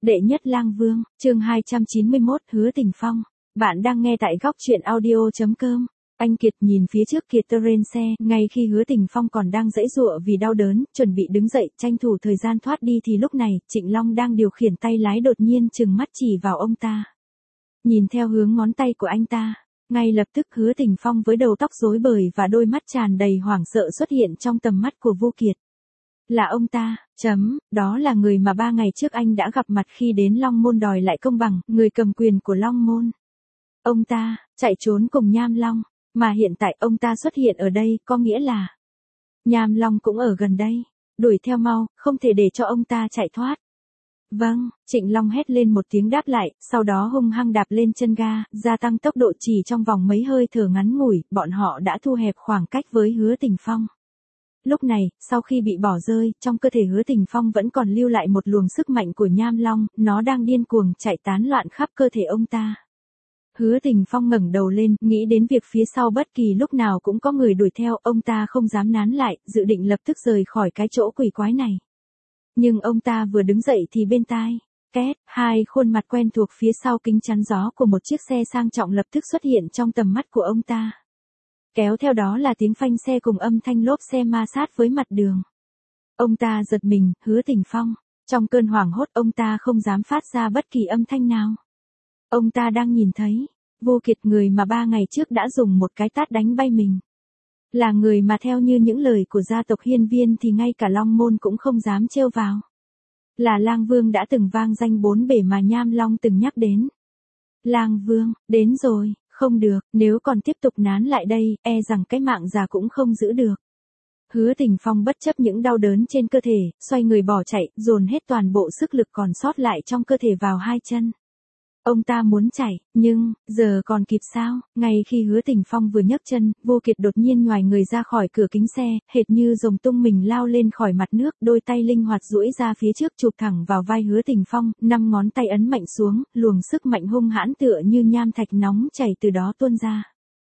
Đệ nhất lang vương, chương 291, Hứa Tình Phong. Bạn đang nghe tại góc truyện audio.com. Anh Kiệt nhìn phía trước Kiệt Terrain xe, ngay khi Hứa Tình Phong còn đang giãy giụa vì đau đớn, chuẩn bị đứng dậy, tranh thủ thời gian thoát đi thì lúc này, Trịnh Long đang điều khiển tay lái đột nhiên trừng mắt chỉ vào ông ta. Nhìn theo hướng ngón tay của anh ta, ngay lập tức Hứa Tình Phong với đầu tóc rối bời và đôi mắt tràn đầy hoảng sợ xuất hiện trong tầm mắt của Vô Kiệt. Là ông ta, đó là người mà 3 ngày trước anh đã gặp mặt khi đến Long Môn đòi lại công bằng, người cầm quyền của Long Môn. Ông ta, chạy trốn cùng Nham Long, mà hiện tại ông ta xuất hiện ở đây, có nghĩa là Nham Long cũng ở gần đây, đuổi theo mau, không thể để cho ông ta chạy thoát. Vâng, Trịnh Long hét lên một tiếng đáp lại, sau đó hung hăng đạp lên chân ga, gia tăng tốc độ chỉ trong vòng mấy hơi thở ngắn ngủi, bọn họ đã thu hẹp khoảng cách với Hứa Tình Phong. Lúc này, sau khi bị bỏ rơi, trong cơ thể Hứa Tình Phong vẫn còn lưu lại một luồng sức mạnh của Nham Long, nó đang điên cuồng chạy tán loạn khắp cơ thể ông ta. Hứa Tình Phong ngẩng đầu lên, nghĩ đến việc phía sau bất kỳ lúc nào cũng có người đuổi theo, ông ta không dám nán lại, dự định lập tức rời khỏi cái chỗ quỷ quái này. Nhưng ông ta vừa đứng dậy thì bên tai, két, hai khuôn mặt quen thuộc phía sau kính chắn gió của một chiếc xe sang trọng lập tức xuất hiện trong tầm mắt của ông ta. Kéo theo đó là tiếng phanh xe cùng âm thanh lốp xe ma sát với mặt đường. Ông ta giật mình, Hứa Tình Phong. Trong cơn hoảng hốt ông ta không dám phát ra bất kỳ âm thanh nào. Ông ta đang nhìn thấy, Vô Kiệt, người mà 3 ngày trước đã dùng một cái tát đánh bay mình. Là người mà theo như những lời của gia tộc Hiên Viên thì ngay cả Long Môn cũng không dám trêu vào. Là Lang Vương đã từng vang danh 4 bể mà Nham Long từng nhắc đến. Lang Vương, đến rồi. Không được, nếu còn tiếp tục nán lại đây, e rằng cái mạng già cũng không giữ được. Hứa Tình Phong bất chấp những đau đớn trên cơ thể, xoay người bỏ chạy, dồn hết toàn bộ sức lực còn sót lại trong cơ thể vào hai chân. Ông ta muốn chạy, nhưng, giờ còn kịp sao? Ngay khi Hứa Tình Phong vừa nhấc chân, Vô Kiệt đột nhiên nhoài người ra khỏi cửa kính xe, hệt như rồng tung mình lao lên khỏi mặt nước, đôi tay linh hoạt duỗi ra phía trước chụp thẳng vào vai Hứa Tình Phong, 5 ngón tay ấn mạnh xuống, luồng sức mạnh hung hãn tựa như nham thạch nóng chảy từ đó tuôn ra.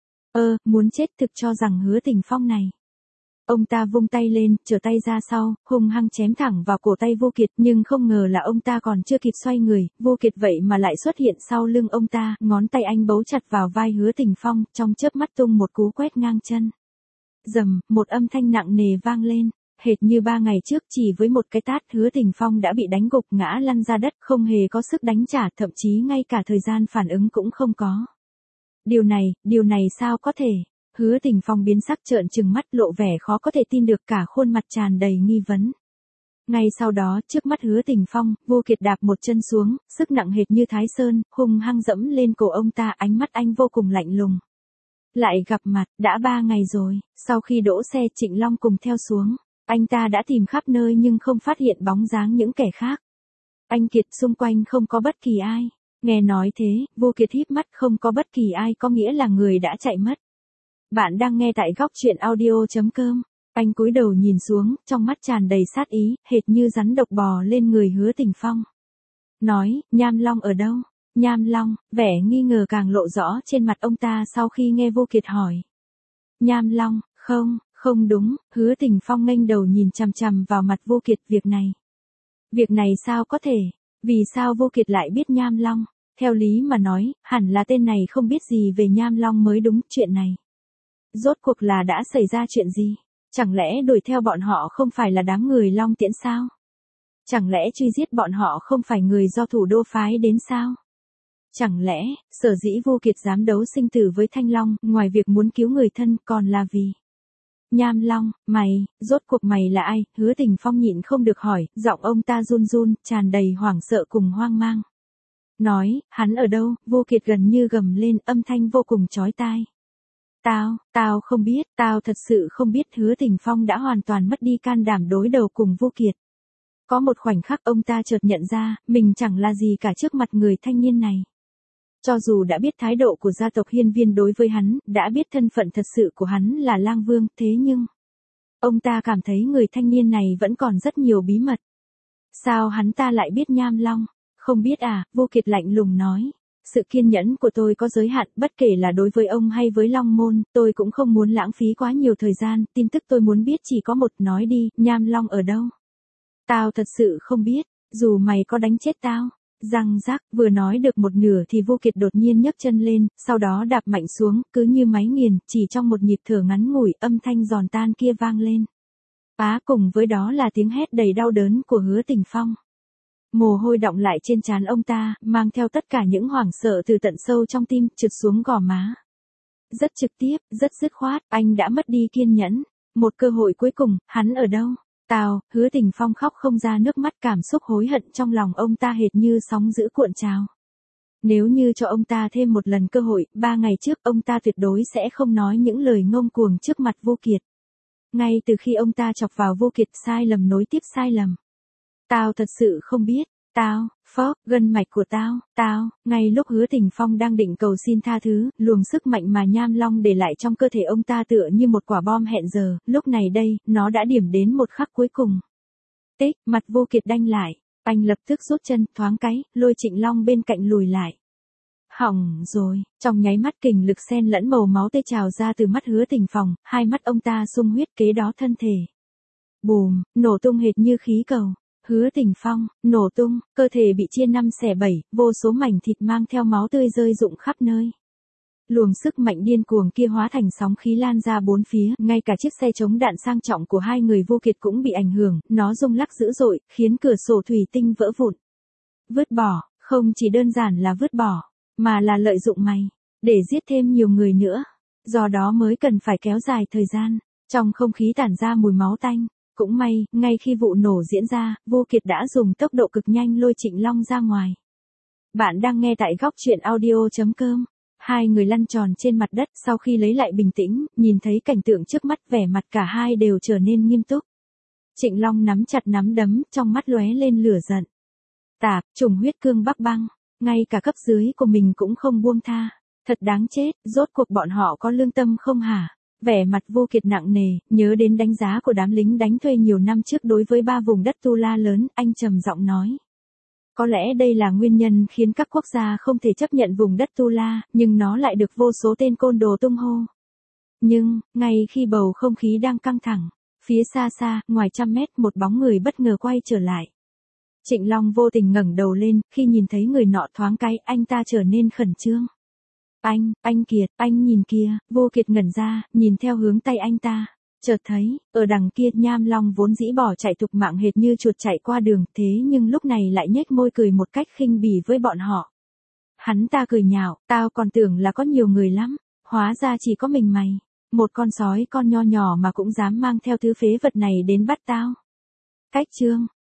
Muốn chết thực cho rằng Hứa Tình Phong này. Ông ta vung tay lên, trở tay ra sau, hung hăng chém thẳng vào cổ tay Vô Kiệt, nhưng không ngờ là ông ta còn chưa kịp xoay người, Vô Kiệt vậy mà lại xuất hiện sau lưng ông ta, ngón tay anh bấu chặt vào vai Hứa Tình Phong, trong chớp mắt tung một cú quét ngang chân. Rầm, một âm thanh nặng nề vang lên, hệt như 3 ngày trước chỉ với một cái tát Hứa Tình Phong đã bị đánh gục ngã lăn ra đất, không hề có sức đánh trả, thậm chí ngay cả thời gian phản ứng cũng không có. Điều này sao có thể? Hứa Tình Phong biến sắc trợn trừng mắt, lộ vẻ khó có thể tin được, cả khuôn mặt tràn đầy nghi vấn. Ngay sau đó, trước mắt Hứa Tình Phong, Vô Kiệt đạp một chân xuống, sức nặng hệt như Thái Sơn, hung hăng dẫm lên cổ ông ta, ánh mắt anh vô cùng lạnh lùng. Lại gặp mặt, đã 3 ngày rồi, sau khi đỗ xe Trịnh Long cùng theo xuống, anh ta đã tìm khắp nơi nhưng không phát hiện bóng dáng những kẻ khác. Anh Kiệt, xung quanh không có bất kỳ ai. Nghe nói thế, Vô Kiệt híp mắt, không có bất kỳ ai có nghĩa là người đã chạy mất. Bạn đang nghe tại góc truyện audio.com. Anh cúi đầu nhìn xuống, trong mắt tràn đầy sát ý, hệt như rắn độc bò lên người Hứa Tình Phong. Nói, Nham Long ở đâu? Nham Long, vẻ nghi ngờ càng lộ rõ trên mặt ông ta sau khi nghe Vô Kiệt hỏi. Nham Long, không đúng, Hứa Tình Phong nghênh đầu nhìn chằm chằm vào mặt Vô Kiệt, Việc này sao có thể? Vì sao Vô Kiệt lại biết Nham Long? Theo lý mà nói, hẳn là tên này không biết gì về Nham Long mới đúng, chuyện này. Rốt cuộc là đã xảy ra chuyện gì? Chẳng lẽ đuổi theo bọn họ không phải là đám người Long Tiễn sao? Chẳng lẽ truy giết bọn họ không phải người do thủ đô phái đến sao? Chẳng lẽ, sở dĩ Vô Kiệt dám đấu sinh tử với Thanh Long, ngoài việc muốn cứu người thân còn là vì... Nham Long, rốt cuộc mày là ai? Hứa Tình Phong nhịn không được hỏi, giọng ông ta run run, tràn đầy hoảng sợ cùng hoang mang. Nói, hắn ở đâu? Vô Kiệt gần như gầm lên, âm thanh vô cùng chói tai. Tao không biết, tao thật sự không biết. Hứa Tình Phong đã hoàn toàn mất đi can đảm đối đầu cùng Vô Kiệt. Có một khoảnh khắc ông ta chợt nhận ra, mình chẳng là gì cả trước mặt người thanh niên này. Cho dù đã biết thái độ của gia tộc Hiên Viên đối với hắn, đã biết thân phận thật sự của hắn là Lang Vương, thế nhưng... Ông ta cảm thấy người thanh niên này vẫn còn rất nhiều bí mật. Sao hắn ta lại biết Nham Long? Không biết à? Vô Kiệt lạnh lùng nói. Sự kiên nhẫn của tôi có giới hạn, bất kể là đối với ông hay với Long Môn, tôi cũng không muốn lãng phí quá nhiều thời gian, tin tức tôi muốn biết chỉ có một, nói đi, Nham Long ở đâu? Tao thật sự không biết, dù mày có đánh chết tao, Răng rắc, vừa nói được một nửa thì Vô Kiệt đột nhiên nhấc chân lên, sau đó đạp mạnh xuống, cứ như máy nghiền, chỉ trong một nhịp thở ngắn ngủi, âm thanh giòn tan kia vang lên. Cùng với đó là tiếng hét đầy đau đớn của Hứa Tình Phong. Mồ hôi đọng lại trên trán ông ta, mang theo tất cả những hoảng sợ từ tận sâu trong tim, trượt xuống gò má. Rất trực tiếp, rất dứt khoát, anh đã mất đi kiên nhẫn. Một cơ hội cuối cùng, hắn ở đâu? Tao, Hứa Tình Phong khóc không ra nước mắt, cảm xúc hối hận trong lòng ông ta hệt như sóng dữ cuộn trào. Nếu như cho ông ta thêm một lần cơ hội, 3 ngày trước ông ta tuyệt đối sẽ không nói những lời ngông cuồng trước mặt Vô Kiệt. Ngay từ khi ông ta chọc vào Vô Kiệt, sai lầm nối tiếp sai lầm. Tao thật sự không biết, gân mạch của tao, ngay lúc Hứa Tình Phong đang định cầu xin tha thứ, luồng sức mạnh mà Nham Long để lại trong cơ thể ông ta tựa như một quả bom hẹn giờ, lúc này đây, nó đã điểm đến một khắc cuối cùng. Tích, mặt Vô Kiệt đanh lại, anh lập tức rút chân, thoáng cái, lôi Trịnh Long bên cạnh lùi lại. Hỏng rồi, trong nháy mắt kình lực xen lẫn màu máu tê trào ra từ mắt Hứa Tình Phong, hai mắt ông ta sung huyết, kế đó thân thể. Bùm, nổ tung hệt như khí cầu. Hứa Tình Phong, nổ tung, cơ thể bị chia 5 xẻ 7, vô số mảnh thịt mang theo máu tươi rơi rụng khắp nơi. Luồng sức mạnh điên cuồng kia hóa thành sóng khí lan ra bốn phía, ngay cả chiếc xe chống đạn sang trọng của hai người Vô Kiệt cũng bị ảnh hưởng, nó rung lắc dữ dội, khiến cửa sổ thủy tinh vỡ vụn. Vứt bỏ, không chỉ đơn giản là vứt bỏ, mà là lợi dụng mày, để giết thêm nhiều người nữa. Do đó mới cần phải kéo dài thời gian, trong không khí tản ra mùi máu tanh. Cũng may, ngay khi vụ nổ diễn ra, Vô Kiệt đã dùng tốc độ cực nhanh lôi Trịnh Long ra ngoài. Bạn đang nghe tại góc truyện audio.com. Hai người lăn tròn trên mặt đất sau khi lấy lại bình tĩnh, nhìn thấy cảnh tượng trước mắt, vẻ mặt cả hai đều trở nên nghiêm túc. Trịnh Long nắm chặt nắm đấm, trong mắt lóe lên lửa giận. Trùng huyết cương Bắc Băng, ngay cả cấp dưới của mình cũng không buông tha. Thật đáng chết, rốt cuộc bọn họ có lương tâm không hả? Vẻ mặt Vô Kiệt nặng nề, nhớ đến đánh giá của đám lính đánh thuê nhiều năm trước đối với 3 vùng đất Tu La lớn, anh trầm giọng nói. Có lẽ đây là nguyên nhân khiến các quốc gia không thể chấp nhận vùng đất Tu La, nhưng nó lại được vô số tên côn đồ tung hô. Nhưng, ngay khi bầu không khí đang căng thẳng, phía xa xa, ngoài 100 mét, một bóng người bất ngờ quay trở lại. Trịnh Long vô tình ngẩng đầu lên, khi nhìn thấy người nọ thoáng cái, anh ta trở nên khẩn trương. Anh Kiệt, anh nhìn kia, Vô Kiệt ngẩn ra, nhìn theo hướng tay anh ta. Chợt thấy, ở đằng kia Nham Long vốn dĩ bỏ chạy thục mạng hệt như chuột chạy qua đường, thế nhưng lúc này lại nhếch môi cười một cách khinh bỉ với bọn họ. Hắn ta cười nhạo, tao còn tưởng là có nhiều người lắm, hóa ra chỉ có mình mày. Một con sói con nho nhỏ mà cũng dám mang theo thứ phế vật này đến bắt tao. Cách chương